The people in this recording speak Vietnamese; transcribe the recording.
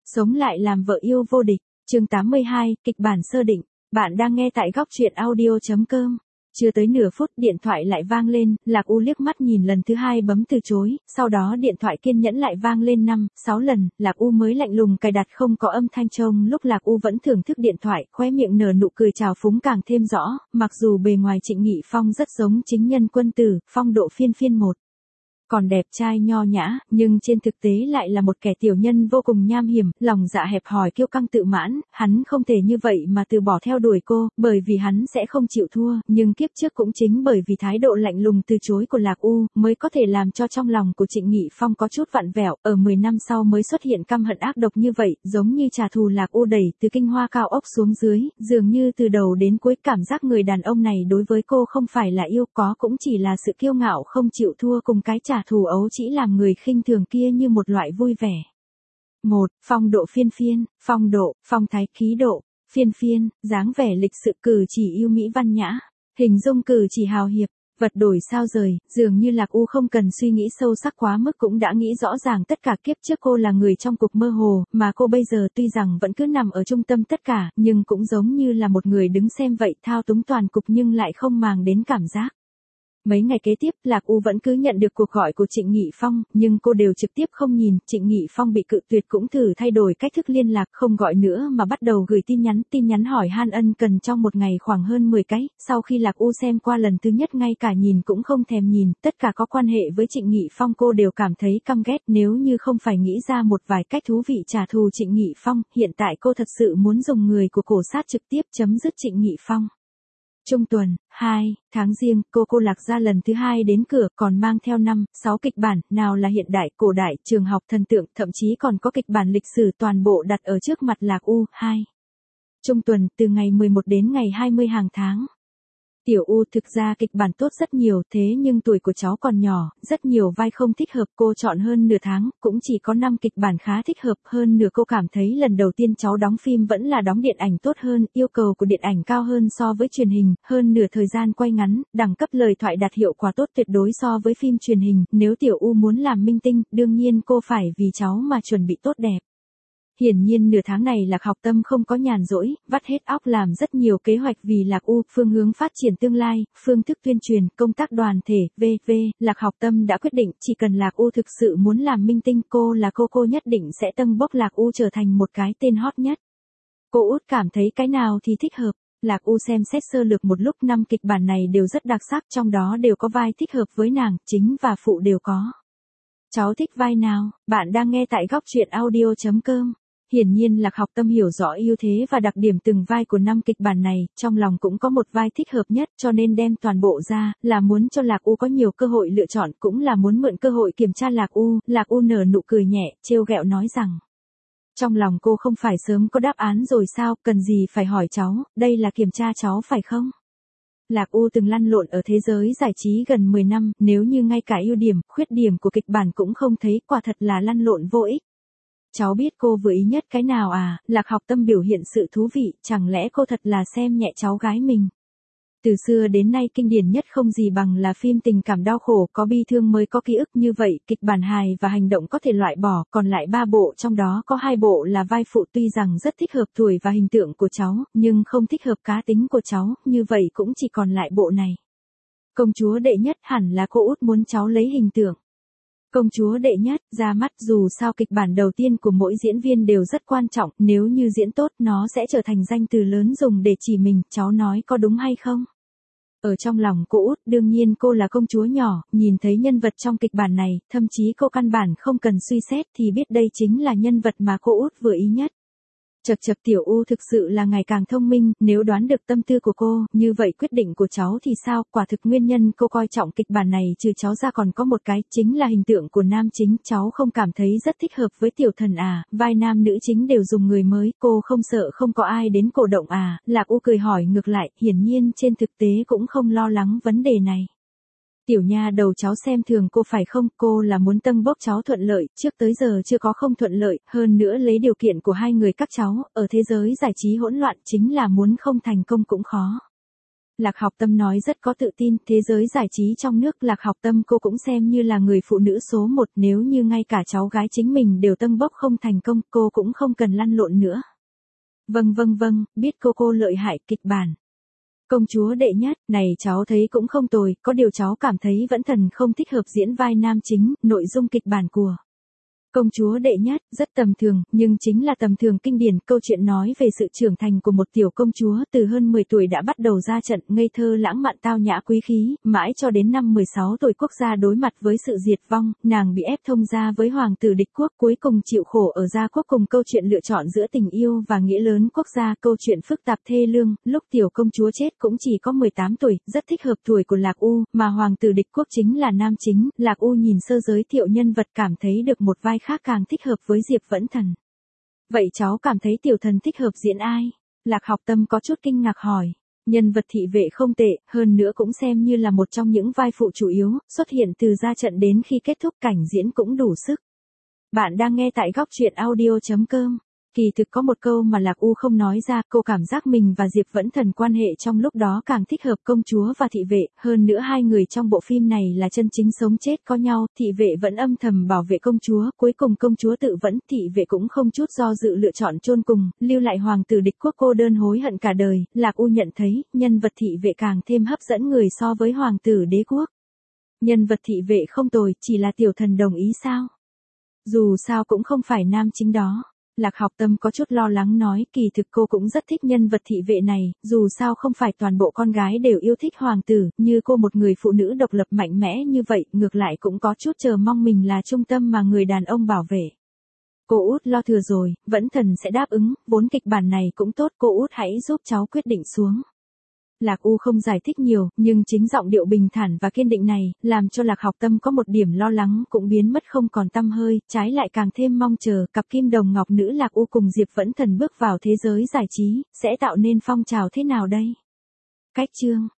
Sống lại làm vợ yêu vô địch, chương 82, kịch bản sơ định. Bạn đang nghe tại góc truyện audio.com. Chưa tới nửa phút điện thoại lại vang lên, Lạc U liếc mắt nhìn lần thứ hai bấm từ chối, sau đó điện thoại kiên nhẫn lại vang lên 5-6 lần, Lạc U mới lạnh lùng cài đặt không có âm thanh trông lúc Lạc U vẫn thưởng thức điện thoại, khóe miệng nở nụ cười trào phúng càng thêm rõ, mặc dù bề ngoài Trịnh Nghị Phong rất giống chính nhân quân tử, phong độ phiên phiên một. Còn đẹp trai nho nhã, nhưng trên thực tế lại là một kẻ tiểu nhân vô cùng nham hiểm, lòng dạ hẹp hòi kiêu căng tự mãn, hắn không thể như vậy mà từ bỏ theo đuổi cô, bởi vì hắn sẽ không chịu thua, nhưng kiếp trước cũng chính bởi vì thái độ lạnh lùng từ chối của Lạc U, mới có thể làm cho trong lòng của Trịnh Nghị Phong có chút vặn vẹo, ở 10 năm sau mới xuất hiện căm hận ác độc như vậy, giống như trả thù Lạc U đẩy từ kinh hoa cao ốc xuống dưới, dường như từ đầu đến cuối cảm giác người đàn ông này đối với cô không phải là yêu có cũng chỉ là sự kiêu ngạo không chịu thua cùng cái trả thù ấu chỉ làm người khinh thường kia như một loại vui vẻ. 1. Phong độ phiên phiên, phong độ, phong thái khí độ, phiên phiên, dáng vẻ lịch sự cử chỉ yêu mỹ văn nhã, hình dung cử chỉ hào hiệp, vật đổi sao rời, dường như Lạc U không cần suy nghĩ sâu sắc quá mức cũng đã nghĩ rõ ràng tất cả kiếp trước cô là người trong cục mơ hồ, mà cô bây giờ tuy rằng vẫn cứ nằm ở trung tâm tất cả, nhưng cũng giống như là một người đứng xem vậy thao túng toàn cục nhưng lại không màng đến cảm giác. Mấy ngày kế tiếp, Lạc U vẫn cứ nhận được cuộc gọi của Trịnh Nghị Phong, nhưng cô đều trực tiếp không nhìn, Trịnh Nghị Phong bị cự tuyệt cũng thử thay đổi cách thức liên lạc, không gọi nữa mà bắt đầu gửi tin nhắn hỏi han ân cần trong một ngày khoảng hơn 10 cái, sau khi Lạc U xem qua lần thứ nhất ngay cả nhìn cũng không thèm nhìn, tất cả có quan hệ với Trịnh Nghị Phong cô đều cảm thấy căm ghét, nếu như không phải nghĩ ra một vài cách thú vị trả thù Trịnh Nghị Phong, hiện tại cô thật sự muốn dùng người của cổ sát trực tiếp chấm dứt Trịnh Nghị Phong. Trung tuần, 2 tháng Giêng, cô Lạc ra lần thứ hai đến cửa, còn mang theo 5-6 kịch bản, nào là hiện đại, cổ đại, trường học thần tượng, thậm chí còn có kịch bản lịch sử toàn bộ đặt ở trước mặt Lạc U. 2. Trung tuần, từ ngày 11 đến ngày 20 hàng tháng. Tiểu U thực ra kịch bản tốt rất nhiều, thế nhưng tuổi của cháu còn nhỏ, rất nhiều vai không thích hợp, cô chọn hơn nửa tháng, cũng chỉ có 5 kịch bản khá thích hợp, hơn nửa cô cảm thấy lần đầu tiên cháu đóng phim vẫn là đóng điện ảnh tốt hơn, yêu cầu của điện ảnh cao hơn so với truyền hình, hơn nửa thời gian quay ngắn, đẳng cấp lời thoại đạt hiệu quả tốt tuyệt đối so với phim truyền hình, nếu Tiểu U muốn làm minh tinh, đương nhiên cô phải vì cháu mà chuẩn bị tốt đẹp. Hiển nhiên nửa tháng này Lạc Học Tâm không có nhàn rỗi, vắt hết óc làm rất nhiều kế hoạch vì Lạc U, phương hướng phát triển tương lai, phương thức tuyên truyền, công tác đoàn thể, v.v. Lạc Học Tâm đã quyết định, chỉ cần Lạc U thực sự muốn làm minh tinh, cô nhất định sẽ tâng bốc Lạc U trở thành một cái tên hot nhất. Cô út cảm thấy cái nào thì thích hợp. Lạc U xem xét sơ lược một lúc 5 kịch bản này đều rất đặc sắc, trong đó đều có vai thích hợp với nàng, chính và phụ đều có. Cháu thích vai nào? Bạn đang nghe tại góc truyện audio.com. Hiển nhiên Lạc Học Tâm hiểu rõ ưu thế và đặc điểm từng vai của 5 kịch bản này, trong lòng cũng có một vai thích hợp nhất, cho nên đem toàn bộ ra, là muốn cho Lạc U có nhiều cơ hội lựa chọn, cũng là muốn mượn cơ hội kiểm tra Lạc U nở nụ cười nhẹ, trêu ghẹo nói rằng. Trong lòng cô không phải sớm có đáp án rồi sao, cần gì phải hỏi cháu, đây là kiểm tra cháu phải không? Lạc U từng lăn lộn ở thế giới giải trí gần 10 năm, nếu như ngay cả ưu điểm, khuyết điểm của kịch bản cũng không thấy, quả thật là lăn lộn vô ích. Cháu biết cô vừa ý nhất cái nào à? Lạc Học Tâm biểu hiện sự thú vị, chẳng lẽ cô thật là xem nhẹ cháu gái mình? Từ xưa đến nay kinh điển nhất không gì bằng là phim tình cảm đau khổ, có bi thương mới có ký ức, như vậy kịch bản hài và hành động có thể loại bỏ, còn lại 3 bộ trong đó có 2 bộ là vai phụ, tuy rằng rất thích hợp tuổi và hình tượng của cháu, nhưng không thích hợp cá tính của cháu, như vậy cũng chỉ còn lại bộ này. Công chúa đệ nhất hẳn là cô út muốn cháu lấy hình tượng. Công chúa đệ nhất, ra mắt, dù sao kịch bản đầu tiên của mỗi diễn viên đều rất quan trọng, nếu như diễn tốt nó sẽ trở thành danh từ lớn dùng để chỉ mình, cháu nói có đúng hay không? Ở trong lòng cô út, đương nhiên cô là công chúa nhỏ, nhìn thấy nhân vật trong kịch bản này, thậm chí cô căn bản không cần suy xét thì biết đây chính là nhân vật mà cô út vừa ý nhất. Chật Tiểu U thực sự là ngày càng thông minh, nếu đoán được tâm tư của cô, như vậy quyết định của cháu thì sao? Quả thực nguyên nhân cô coi trọng kịch bản này trừ cháu ra còn có một cái, chính là hình tượng của nam chính, cháu không cảm thấy rất thích hợp với Tiểu Thần à, vai nam nữ chính đều dùng người mới, cô không sợ không có ai đến cổ động à? Lạc U cười hỏi ngược lại, hiển nhiên trên thực tế cũng không lo lắng vấn đề này. Tiểu nha đầu cháu xem thường cô phải không, cô là muốn tâng bốc cháu thuận lợi, trước tới giờ chưa có không thuận lợi, hơn nữa lấy điều kiện của hai người các cháu, ở thế giới giải trí hỗn loạn chính là muốn không thành công cũng khó. Lạc Học Tâm nói rất có tự tin, thế giới giải trí trong nước Lạc Học Tâm cô cũng xem như là người phụ nữ số một, nếu như ngay cả cháu gái chính mình đều tâng bốc không thành công, cô cũng không cần lăn lộn nữa. Vâng, biết cô lợi hại. Kịch bản Công chúa đệ nhất, này cháu thấy cũng không tồi, có điều cháu cảm thấy Vẫn Thần không thích hợp diễn vai nam chính, nội dung kịch bản của Công chúa đệ nhất, rất tầm thường, nhưng chính là tầm thường kinh điển. Câu chuyện nói về sự trưởng thành của một tiểu công chúa từ hơn 10 tuổi đã bắt đầu ra trận, ngây thơ lãng mạn tao nhã quý khí, mãi cho đến năm 16 tuổi quốc gia đối mặt với sự diệt vong, nàng bị ép thông gia với hoàng tử địch quốc, cuối cùng chịu khổ ở gia quốc. Cùng câu chuyện lựa chọn giữa tình yêu và nghĩa lớn quốc gia, câu chuyện phức tạp thê lương, lúc tiểu công chúa chết cũng chỉ có 18 tuổi, rất thích hợp tuổi của Lạc U, mà hoàng tử địch quốc chính là nam chính. Lạc U nhìn sơ giới thiệu nhân vật cảm thấy được một vai khác càng thích hợp với Diệp Vẫn Thần. Vậy cháu cảm thấy tiểu thần thích hợp diễn ai? Lạc Học Tâm có chút kinh ngạc hỏi. Nhân vật thị vệ không tệ, hơn nữa cũng xem như là một trong những vai phụ chủ yếu, xuất hiện từ ra trận đến khi kết thúc cảnh diễn cũng đủ sức. Bạn đang nghe tại góc truyện audio.com. Kỳ thực có một câu mà Lạc U không nói ra, cô cảm giác mình và Diệp Vẫn Thần quan hệ trong lúc đó càng thích hợp công chúa và thị vệ, hơn nữa hai người trong bộ phim này là chân chính sống chết có nhau, thị vệ vẫn âm thầm bảo vệ công chúa, cuối cùng công chúa tự vẫn, thị vệ cũng không chút do dự lựa chọn chôn cùng, lưu lại hoàng tử địch quốc cô đơn hối hận cả đời. Lạc U nhận thấy, nhân vật thị vệ càng thêm hấp dẫn người so với hoàng tử đế quốc. Nhân vật thị vệ không tồi, chỉ là tiểu thần đồng ý sao? Dù sao cũng không phải nam chính đó. Lạc Học Tâm có chút lo lắng nói, kỳ thực cô cũng rất thích nhân vật thị vệ này, dù sao không phải toàn bộ con gái đều yêu thích hoàng tử, như cô một người phụ nữ độc lập mạnh mẽ như vậy, ngược lại cũng có chút chờ mong mình là trung tâm mà người đàn ông bảo vệ. Cô út lo thừa rồi, Vẫn Thần sẽ đáp ứng, vốn kịch bản này cũng tốt, cô út hãy giúp cháu quyết định xuống. Lạc U không giải thích nhiều, nhưng chính giọng điệu bình thản và kiên định này, làm cho Lạc Học Tâm có một điểm lo lắng cũng biến mất không còn tăm hơi, trái lại càng thêm mong chờ, cặp kim đồng ngọc nữ Lạc U cùng Diệp Vẫn Thần bước vào thế giới giải trí, sẽ tạo nên phong trào thế nào đây? Cách chương